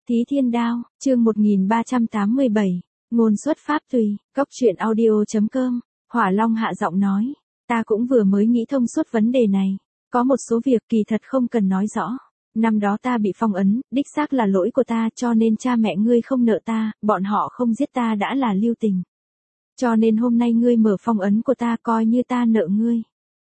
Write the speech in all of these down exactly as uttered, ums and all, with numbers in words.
Thí Thiên Đao, chương một nghìn ba trăm tám mươi bảy, ngôn xuất pháp tùy, cốc truyện audio chấm com, Hỏa Long hạ giọng nói, ta cũng vừa mới nghĩ thông suốt vấn đề này, có một số việc kỳ thật không cần nói rõ. Năm đó ta bị phong ấn, đích xác là lỗi của ta, cho nên cha mẹ ngươi không nợ ta, bọn họ không giết ta đã là lưu tình. Cho nên hôm nay ngươi mở phong ấn của ta coi như ta nợ ngươi.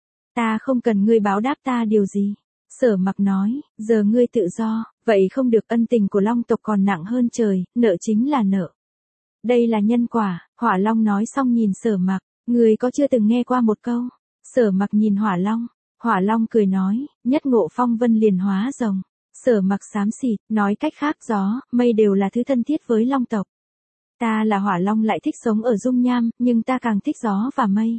Ta không cần ngươi báo đáp ta điều gì. Sở Mặc nói, giờ ngươi tự do, vậy không được, ân tình của Long tộc còn nặng hơn trời, nợ chính là nợ. Đây là nhân quả. Hỏa Long nói xong nhìn Sở Mặc, ngươi có chưa từng nghe qua một câu? Sở Mặc nhìn Hỏa Long, Hỏa Long cười nói, nhất ngộ phong vân liền hóa rồng. Sở Mặc xám xịt, nói cách khác gió, mây đều là thứ thân thiết với Long tộc. Ta là Hỏa Long lại thích sống ở dung nham, nhưng ta càng thích gió và mây.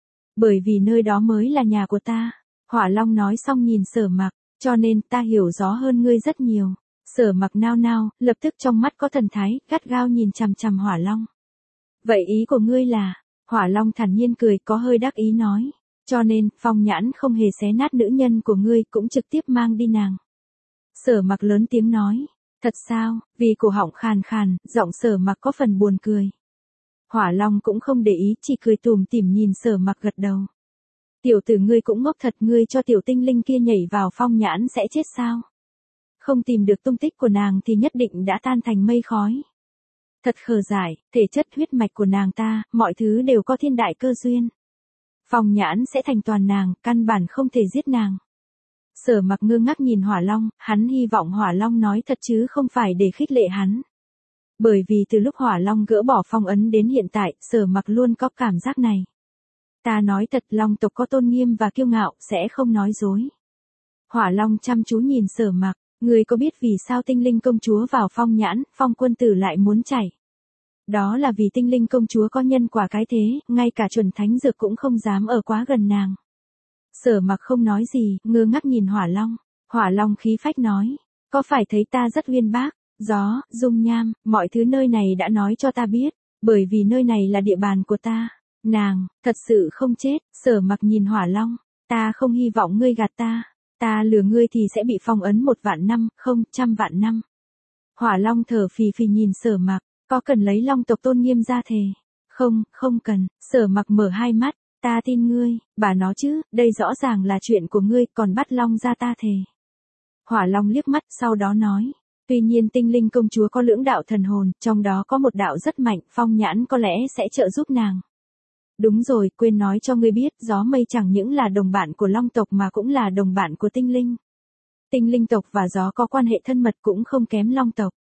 Bởi vì nơi đó mới là nhà của ta. Hỏa Long nói xong nhìn Sở Mặc, cho nên ta hiểu gió hơn ngươi rất nhiều. Sở Mặc nao nao, lập tức trong mắt có thần thái, gắt gao nhìn chằm chằm Hỏa Long. Vậy ý của ngươi là? Hỏa Long thản nhiên cười, có hơi đắc ý nói, cho nên Phong Nhãn không hề xé nát nữ nhân của ngươi, cũng trực tiếp mang đi nàng. Sở Mặc lớn tiếng nói, thật sao? Vì cổ họng khàn khàn, giọng Sở Mặc có phần buồn cười. Hỏa Long cũng không để ý, chỉ cười tủm tỉm nhìn Sở Mặc gật đầu. Tiểu tử ngươi cũng ngốc thật, ngươi cho tiểu tinh linh kia nhảy vào Phong Nhãn sẽ chết sao? Không tìm được tung tích của nàng thì nhất định đã tan thành mây khói. Thật khờ dại, thể chất huyết mạch của nàng ta, mọi thứ đều có thiên đại cơ duyên. Phong Nhãn sẽ thành toàn nàng, căn bản không thể giết nàng. Sở Mặc ngơ ngác nhìn Hỏa Long, hắn hy vọng Hỏa Long nói thật chứ không phải để khích lệ hắn. Bởi vì từ lúc Hỏa Long gỡ bỏ phong ấn đến hiện tại, Sở Mặc luôn có cảm giác này. Ta nói thật, Long tộc có tôn nghiêm và kiêu ngạo, sẽ không nói dối. Hỏa Long chăm chú nhìn Sở Mặc, ngươi có biết vì sao tinh linh công chúa vào Phong Nhãn, Phong quân tử lại muốn chạy? Đó là vì tinh linh công chúa có nhân quả cái thế, ngay cả chuẩn thánh dược cũng không dám ở quá gần nàng. Sở Mặc không nói gì, ngơ ngác nhìn Hỏa Long. Hỏa Long khí phách nói, có phải thấy ta rất uyên bác, gió, dung nham, mọi thứ nơi này đã nói cho ta biết, bởi vì nơi này là địa bàn của ta. Nàng, thật sự không chết. Sở Mặc nhìn Hỏa Long, ta không hy vọng ngươi gạt ta, ta lừa ngươi thì sẽ bị phong ấn một vạn năm, không, trăm vạn năm. Hỏa Long thở phì phì nhìn Sở Mặc, có cần lấy Long tộc tôn nghiêm ra thề? Không, không cần. Sở Mặc mở hai mắt, ta tin ngươi, bà nó chứ, đây rõ ràng là chuyện của ngươi, còn bắt Long ra ta thề. Hỏa Long liếc mắt, sau đó nói, tuy nhiên tinh linh công chúa có lưỡng đạo thần hồn, trong đó có một đạo rất mạnh, Phong Nhãn có lẽ sẽ trợ giúp nàng. Đúng rồi, quên nói cho ngươi biết, gió mây chẳng những là đồng bạn của Long tộc mà cũng là đồng bạn của tinh linh. Tinh linh tộc và gió có quan hệ thân mật cũng không kém Long tộc.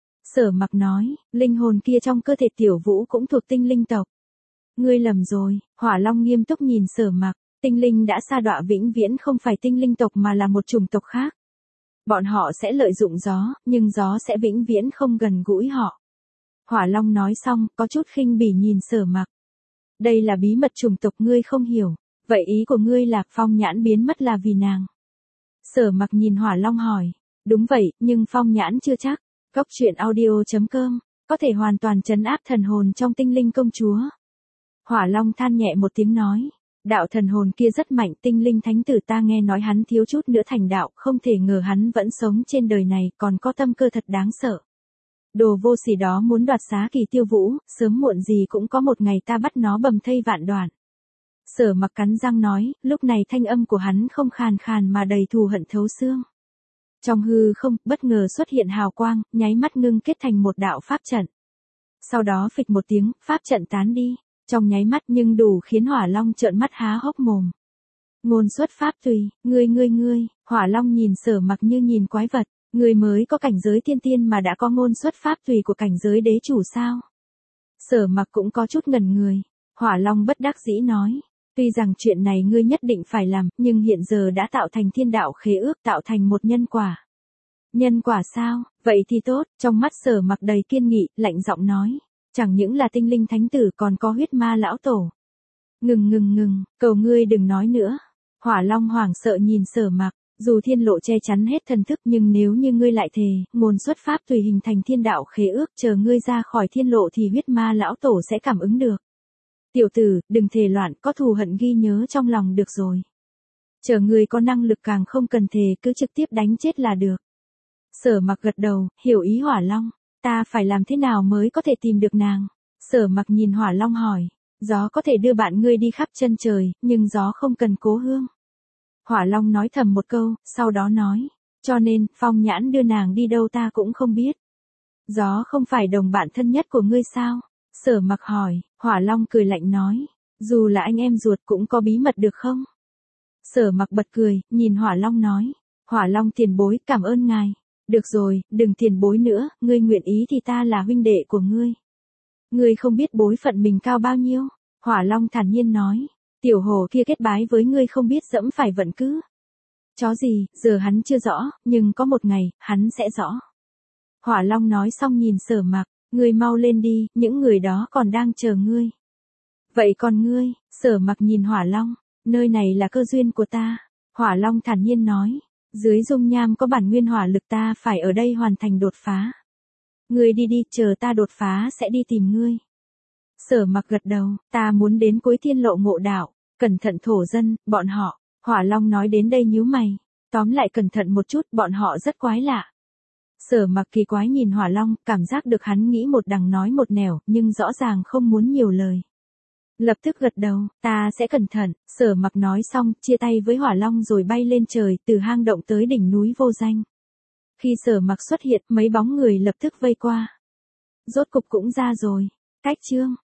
Sở Mặc nói, linh hồn kia trong cơ thể Tiểu Vũ cũng thuộc tinh linh tộc. Ngươi lầm rồi. Hỏa Long nghiêm túc nhìn Sở Mặc, tinh linh đã sa đọa vĩnh viễn không phải tinh linh tộc mà là một chủng tộc khác. Bọn họ sẽ lợi dụng gió, nhưng gió sẽ vĩnh viễn không gần gũi họ. Hỏa Long nói xong, có chút khinh bỉ nhìn Sở Mặc. Đây là bí mật chủng tộc ngươi không hiểu, vậy ý của ngươi là Phong Nhãn biến mất là vì nàng. Sở Mặc nhìn Hỏa Long hỏi, đúng vậy, nhưng Phong Nhãn chưa chắc. Cốc truyện audio chấm com, có thể hoàn toàn trấn áp thần hồn trong tinh linh công chúa. Hỏa Long than nhẹ một tiếng nói, đạo thần hồn kia rất mạnh, tinh linh thánh tử ta nghe nói hắn thiếu chút nữa thành đạo, không thể ngờ hắn vẫn sống trên đời này, còn có tâm cơ thật đáng sợ. Đồ vô sỉ đó muốn đoạt xá Kỳ Tiêu Vũ, sớm muộn gì cũng có một ngày ta bắt nó bầm thây vạn đoạn. Sở Mặc cắn răng nói, lúc này thanh âm của hắn không khàn khàn mà đầy thù hận thấu xương. Trong hư không, bất ngờ xuất hiện hào quang, nháy mắt ngưng kết thành một đạo pháp trận. Sau đó phịch một tiếng, pháp trận tán đi, trong nháy mắt nhưng đủ khiến Hỏa Long trợn mắt há hốc mồm. Ngôn xuất pháp tùy, ngươi ngươi ngươi, Hỏa Long nhìn Sở Mặc như nhìn quái vật. Người mới có cảnh giới thiên tiên mà đã có ngôn xuất pháp tùy của cảnh giới đế chủ sao? Sở Mặc cũng có chút ngẩn người. Hỏa Long bất đắc dĩ nói, tuy rằng chuyện này ngươi nhất định phải làm, nhưng hiện giờ đã tạo thành thiên đạo khế ước, tạo thành một nhân quả. Nhân quả sao? Vậy thì tốt. Trong mắt Sở Mặc đầy kiên nghị, lạnh giọng nói, chẳng những là tinh linh thánh tử còn có huyết ma lão tổ. Ngừng ngừng ngừng, cầu ngươi đừng nói nữa. Hỏa Long hoảng sợ nhìn Sở Mặc. Dù thiên lộ che chắn hết thần thức, nhưng nếu như ngươi lại thề, ngôn xuất pháp tùy hình thành thiên đạo khế ước, chờ ngươi ra khỏi thiên lộ thì huyết ma lão tổ sẽ cảm ứng được. Tiểu tử, đừng thề loạn, có thù hận ghi nhớ trong lòng được rồi. Chờ ngươi có năng lực càng không cần thề, cứ trực tiếp đánh chết là được. Sở Mặc gật đầu, hiểu ý Hỏa Long. Ta phải làm thế nào mới có thể tìm được nàng? Sở Mặc nhìn Hỏa Long hỏi. Gió có thể đưa bạn ngươi đi khắp chân trời, nhưng gió không cần cố hương. Hỏa Long nói thầm một câu, sau đó nói. Cho nên, Phong Nhãn đưa nàng đi đâu ta cũng không biết. Gió không phải đồng bạn thân nhất của ngươi sao? Sở Mặc hỏi. Hỏa Long cười lạnh nói. Dù là anh em ruột cũng có bí mật được không? Sở Mặc bật cười, nhìn Hỏa Long nói. Hỏa Long tiền bối, cảm ơn ngài. Được rồi, đừng tiền bối nữa, ngươi nguyện ý thì ta là huynh đệ của ngươi. Ngươi không biết bối phận mình cao bao nhiêu. Hỏa Long thản nhiên nói. Tiểu hồ kia kết bái với ngươi không biết dẫm phải vận cứ. Chó gì, giờ hắn chưa rõ, nhưng có một ngày, hắn sẽ rõ. Hỏa Long nói xong nhìn Sở Mặc. Ngươi mau lên đi, những người đó còn đang chờ ngươi. Vậy còn ngươi? Sở Mặc nhìn Hỏa Long. Nơi này là cơ duyên của ta. Hỏa Long thản nhiên nói. Dưới dung nham có bản nguyên hỏa lực ta phải ở đây hoàn thành đột phá. Ngươi đi đi, chờ ta đột phá sẽ đi tìm ngươi. Sở Mặc gật đầu, ta muốn đến cuối thiên lộ ngộ đạo, cẩn thận thổ dân, bọn họ. Hỏa Long nói đến đây nhíu mày. Tóm lại cẩn thận một chút, bọn họ rất quái lạ. Sở Mặc kỳ quái nhìn Hỏa Long, cảm giác được hắn nghĩ một đằng nói một nẻo, nhưng rõ ràng không muốn nhiều lời. Lập tức gật đầu, ta sẽ cẩn thận. Sở Mặc nói xong, chia tay với Hỏa Long rồi bay lên trời, từ hang động tới đỉnh núi vô danh. Khi Sở Mặc xuất hiện, mấy bóng người lập tức vây qua. Rốt cục cũng ra rồi. Cách chương